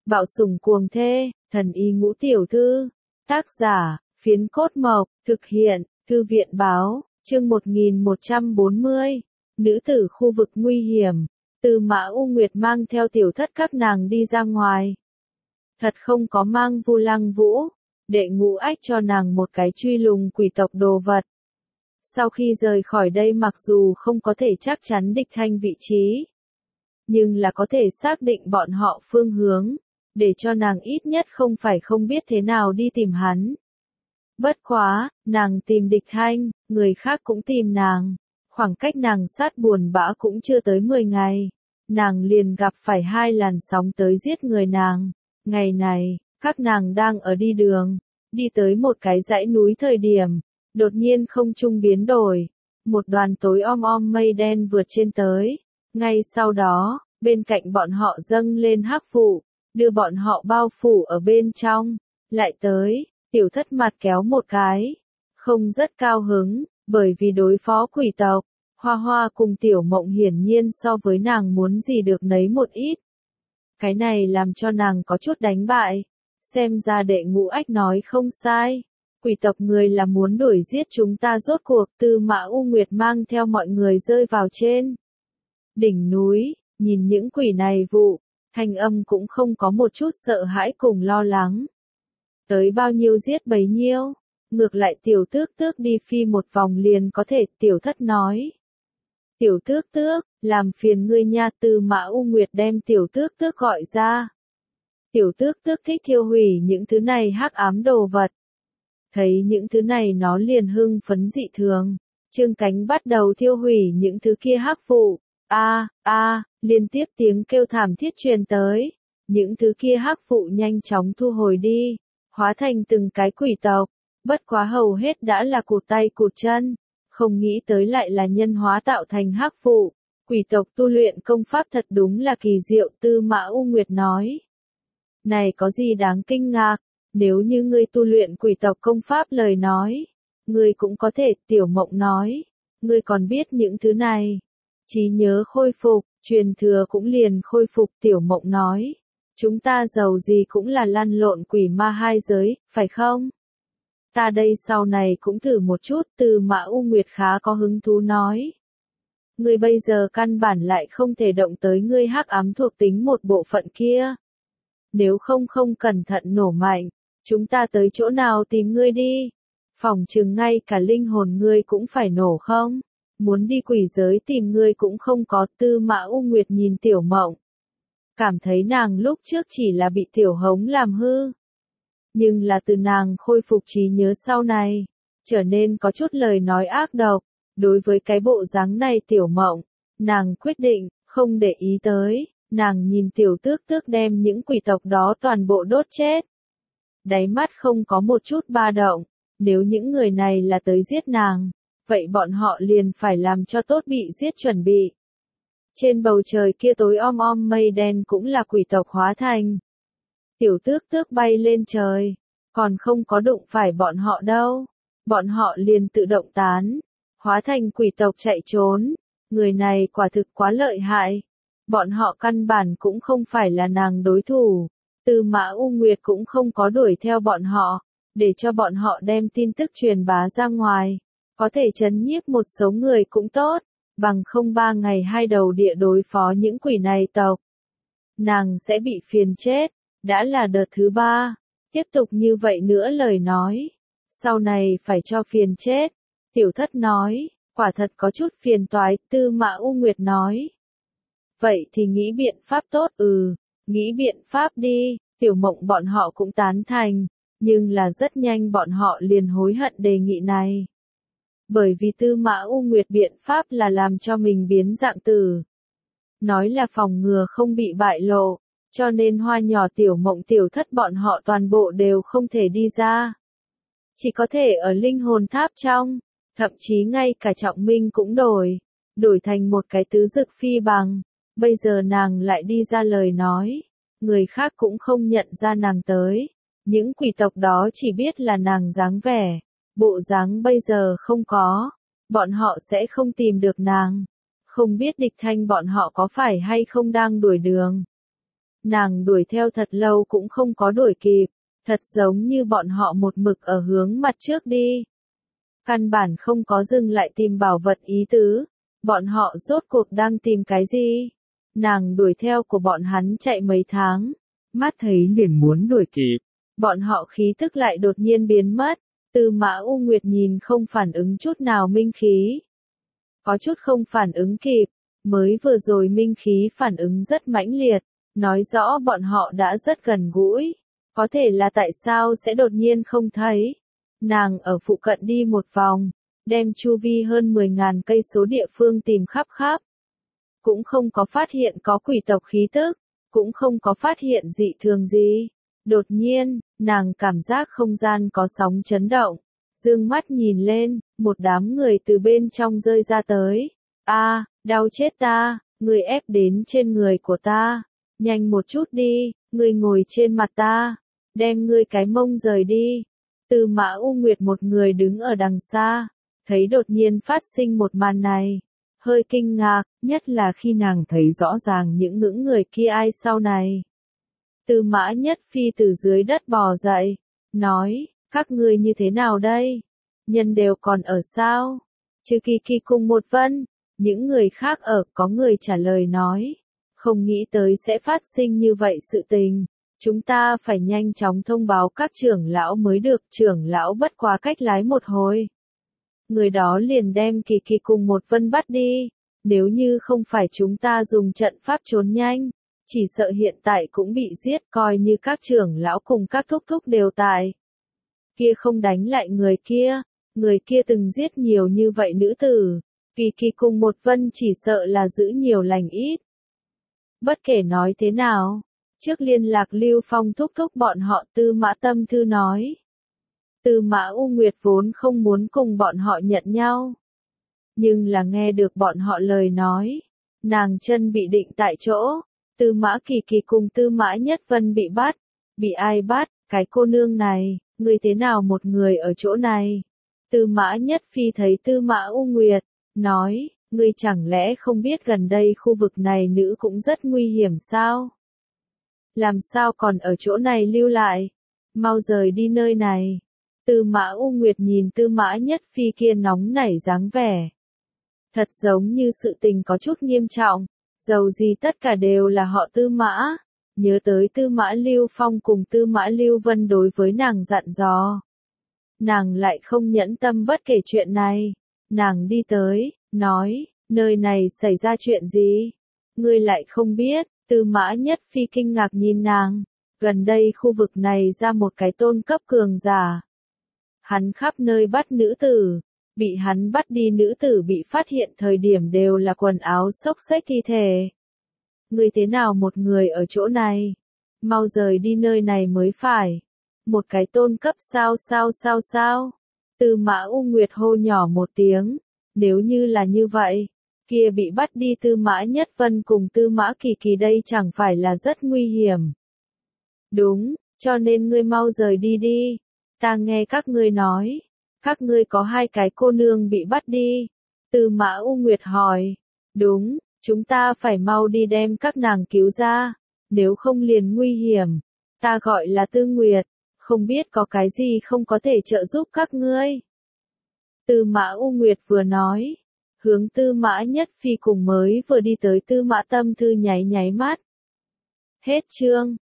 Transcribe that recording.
Bạo sủng cuồng thê, thần y ngũ tiểu thư. Tác giả, Phiến Cốt Mộc, thực hiện, Thư viện báo, chương 1140. Nữ tử khu vực nguy hiểm. Tư Mã U Nguyệt mang theo tiểu thất các nàng đi ra ngoài. Thật không có mang Vu Lăng Vũ. Đệ Ngũ Ách cho nàng một cái truy lùng quỷ tộc đồ vật. Sau khi rời khỏi đây mặc dù không có thể chắc chắn địch thanh vị trí, nhưng là có thể xác định bọn họ phương hướng, để cho nàng ít nhất không phải không biết thế nào đi tìm hắn. Bất quá, nàng tìm địch thanh, người khác cũng tìm nàng. Khoảng cách nàng sát buồn bã cũng chưa tới 10 ngày. Nàng liền gặp phải 2 làn sóng tới giết người nàng. Ngày này, các nàng đang ở đi đường, đi tới một cái dãy núi thời điểm, đột nhiên không trung biến đổi. Một đoàn tối om mây đen vượt trên tới. Ngay sau đó, bên cạnh bọn họ dâng lên hắc vụ, đưa bọn họ bao phủ ở bên trong. Lại tới, tiểu thất mặt kéo một cái. Không rất cao hứng, bởi vì đối phó quỷ tộc, Hoa Hoa cùng Tiểu Mộng hiển nhiên so với nàng muốn gì được nấy một ít. Cái này làm cho nàng có chút đánh bại. Xem ra Đệ Ngũ Ách nói không sai. Quỷ tộc người là muốn đuổi giết chúng ta rốt cuộc. Tư Mã U Nguyệt mang theo mọi người rơi vào trên đỉnh núi, nhìn những quỷ này vụ, thanh âm cũng không có một chút sợ hãi cùng lo lắng. Tới bao nhiêu giết bấy nhiêu, ngược lại tiểu tước tước đi phi một vòng liền có thể. Tiểu thất nói. Tiểu tước tước, làm phiền ngươi nha. Tư Mã U Nguyệt đem tiểu tước tước gọi ra. Tiểu tước tước thích thiêu hủy những thứ này hắc ám đồ vật. Thấy những thứ này nó liền hưng phấn dị thường. Trương cánh bắt đầu thiêu hủy những thứ kia hắc vụ. Liên tiếp tiếng kêu thảm thiết truyền tới. Những thứ kia hắc vụ nhanh chóng thu hồi đi, hóa thành từng cái quỷ tộc. Bất quá hầu hết đã là cụt tay cụt chân. Không nghĩ tới lại là nhân hóa tạo thành hắc vụ. Quỷ tộc tu luyện công pháp thật đúng là kỳ diệu. Tư Mã U Nguyệt nói. Này có gì đáng kinh ngạc, nếu như ngươi tu luyện quỷ tộc công pháp lời nói, ngươi cũng có thể. Tiểu Mộng nói. Ngươi còn biết những thứ này. Trí nhớ khôi phục, truyền thừa cũng liền khôi phục. Tiểu Mộng nói. Chúng ta giàu gì cũng là lăn lộn quỷ ma hai giới, phải không? Ta đây sau này cũng thử một chút. Tư Mã U Nguyệt khá có hứng thú nói. Ngươi bây giờ căn bản lại không thể động tới ngươi hắc ám thuộc tính một bộ phận kia. Nếu không cẩn thận nổ mạnh, chúng ta tới chỗ nào tìm ngươi đi? Phỏng chừng ngay cả linh hồn ngươi cũng phải nổ không? Muốn đi quỷ giới tìm ngươi cũng không có. Tư Mã U Nguyệt nhìn Tiểu Mộng, cảm thấy nàng lúc trước chỉ là bị Tiểu Hống làm hư. Nhưng là từ nàng khôi phục trí nhớ sau này, trở nên có chút lời nói ác độc. Đối với cái bộ dáng này Tiểu Mộng, nàng quyết định, không để ý tới. Nàng nhìn tiểu tước tước đem những quỷ tộc đó toàn bộ đốt chết. Đáy mắt không có một chút ba động. Nếu những người này là tới giết nàng, vậy bọn họ liền phải làm cho tốt bị giết chuẩn bị. Trên bầu trời kia tối om mây đen cũng là quỷ tộc hóa thành. Tiểu tước tước bay lên trời, còn không có đụng phải bọn họ đâu. Bọn họ liền tự động tán, hóa thành quỷ tộc chạy trốn. Người này quả thực quá lợi hại. Bọn họ căn bản cũng không phải là nàng đối thủ. Tư Mã U Nguyệt cũng không có đuổi theo bọn họ, để cho bọn họ đem tin tức truyền bá ra ngoài. Có thể trấn nhiếp một số người cũng tốt, bằng không 3 ngày 2 đầu địa đối phó những quỷ này tộc. Nàng sẽ bị phiền chết, đã là đợt thứ 3. Tiếp tục như vậy nữa lời nói, sau này phải cho phiền chết. Tiểu thất nói, quả thật có chút phiền toái. Tư Mã U Nguyệt nói. Vậy thì nghĩ biện pháp tốt. Nghĩ biện pháp đi. Tiểu Mộng bọn họ cũng tán thành, nhưng là rất nhanh bọn họ liền hối hận đề nghị này. Bởi vì Tư Mã U Nguyệt biện pháp là làm cho mình biến dạng tử. Nói là phòng ngừa không bị bại lộ, cho nên Hoa Nhỏ Tiểu Mộng tiểu thất bọn họ toàn bộ đều không thể đi ra. Chỉ có thể ở linh hồn tháp trong, thậm chí ngay cả Trọng Minh cũng đổi thành một cái tứ dực phi bằng. Bây giờ nàng lại đi ra lời nói, người khác cũng không nhận ra nàng tới. Những quỷ tộc đó chỉ biết là nàng dáng vẻ, bộ dáng bây giờ không có, bọn họ sẽ không tìm được nàng. Không biết địch thanh bọn họ có phải hay không đang đuổi đường. Nàng đuổi theo thật lâu cũng không có đuổi kịp, thật giống như bọn họ một mực ở hướng mặt trước đi. Căn bản không có dừng lại tìm bảo vật ý tứ, bọn họ rốt cuộc đang tìm cái gì? Nàng đuổi theo của bọn hắn chạy mấy tháng, mắt thấy liền muốn đuổi kịp, bọn họ khí tức lại đột nhiên biến mất. Tư Mã U Nguyệt nhìn không phản ứng chút nào minh khí. Có chút không phản ứng kịp, mới vừa rồi minh khí phản ứng rất mãnh liệt, nói rõ bọn họ đã rất gần gũi. Có thể là tại sao sẽ đột nhiên không thấy. Nàng ở phụ cận đi một vòng, đem chu vi hơn 10.000 cây số địa phương tìm khắp khắp. Cũng không có phát hiện có quỷ tộc khí tức, cũng không có phát hiện dị thường gì. Đột nhiên, nàng cảm giác không gian có sóng chấn động, dương mắt nhìn lên, một đám người từ bên trong rơi ra tới. A, đau chết ta, người ép đến trên người của ta, nhanh một chút đi, người ngồi trên mặt ta, đem ngươi cái mông rời đi. Tư Mã U Nguyệt một người đứng ở đằng xa, thấy đột nhiên phát sinh một màn này, hơi kinh ngạc, nhất là khi nàng thấy rõ ràng những người kia ai sau này. Tư Mã Nhất Phi từ dưới đất bò dậy, nói, các ngươi như thế nào đây? Nhân đều còn ở sao? Trừ Kỳ Kỳ cùng một Vân, những người khác ở, có người trả lời nói, không nghĩ tới sẽ phát sinh như vậy sự tình. Chúng ta phải nhanh chóng thông báo các trưởng lão mới được, trưởng lão bất quá cách lái một hồi. Người đó liền đem Kỳ Kỳ cùng một Vân bắt đi, nếu như không phải chúng ta dùng trận pháp trốn nhanh, chỉ sợ hiện tại cũng bị giết, coi như các trưởng lão cùng các thúc thúc đều tại. Kia không đánh lại người kia từng giết nhiều như vậy nữ tử, Kỳ Kỳ cùng một Vân chỉ sợ là giữ nhiều lành ít. Bất kể nói thế nào, trước liên lạc Lưu Phong thúc thúc bọn họ, Tư Mã Tâm Thư nói. Tư Mã U Nguyệt vốn không muốn cùng bọn họ nhận nhau, nhưng là nghe được bọn họ lời nói, nàng chân bị định tại chỗ. Tư Mã Kỳ Kỳ cùng Tư Mã Nhất Vân bị bắt. Bị ai bắt? Cái cô nương này, người thế nào một người ở chỗ này? Tư Mã Nhất Phi thấy Tư Mã U Nguyệt, nói, ngươi chẳng lẽ không biết gần đây khu vực này nữ cũng rất nguy hiểm sao? Làm sao còn ở chỗ này lưu lại? Mau rời đi nơi này. Tư Mã U Nguyệt nhìn Tư Mã Nhất Phi kia nóng nảy dáng vẻ. Thật giống như sự tình có chút nghiêm trọng. Dầu gì tất cả đều là họ Tư Mã. Nhớ tới Tư Mã Lưu Phong cùng Tư Mã Lưu Vân đối với nàng dặn dò. Nàng lại không nhẫn tâm bất kể chuyện này. Nàng đi tới, nói, nơi này xảy ra chuyện gì? Ngươi lại không biết. Tư Mã Nhất Phi kinh ngạc nhìn nàng. Gần đây khu vực này ra một cái tôn cấp cường giả. Hắn khắp nơi bắt nữ tử. Bị hắn bắt đi nữ tử bị phát hiện thời điểm đều là quần áo xốc xếch thi thể. Người thế nào một người ở chỗ này? Mau rời đi nơi này mới phải. Một cái tôn cấp sao? Tư Mã U Nguyệt hô nhỏ một tiếng. Nếu như là như vậy, kia bị bắt đi Tư Mã Nhất Vân cùng Tư Mã Kỳ Kỳ đây chẳng phải là rất nguy hiểm. Đúng, cho nên ngươi mau rời đi đi. Ta nghe các ngươi nói. Các ngươi có hai cái cô nương bị bắt đi. Tư Mã U Nguyệt hỏi. Đúng, chúng ta phải mau đi đem các nàng cứu ra. Nếu không liền nguy hiểm. Ta gọi là Tư Nguyệt. Không biết có cái gì không có thể trợ giúp các ngươi. Tư Mã U Nguyệt vừa nói. Hướng Tư Mã Nhất Phi cùng mới vừa đi tới Tư Mã Tâm Thư nháy mắt. Hết chương.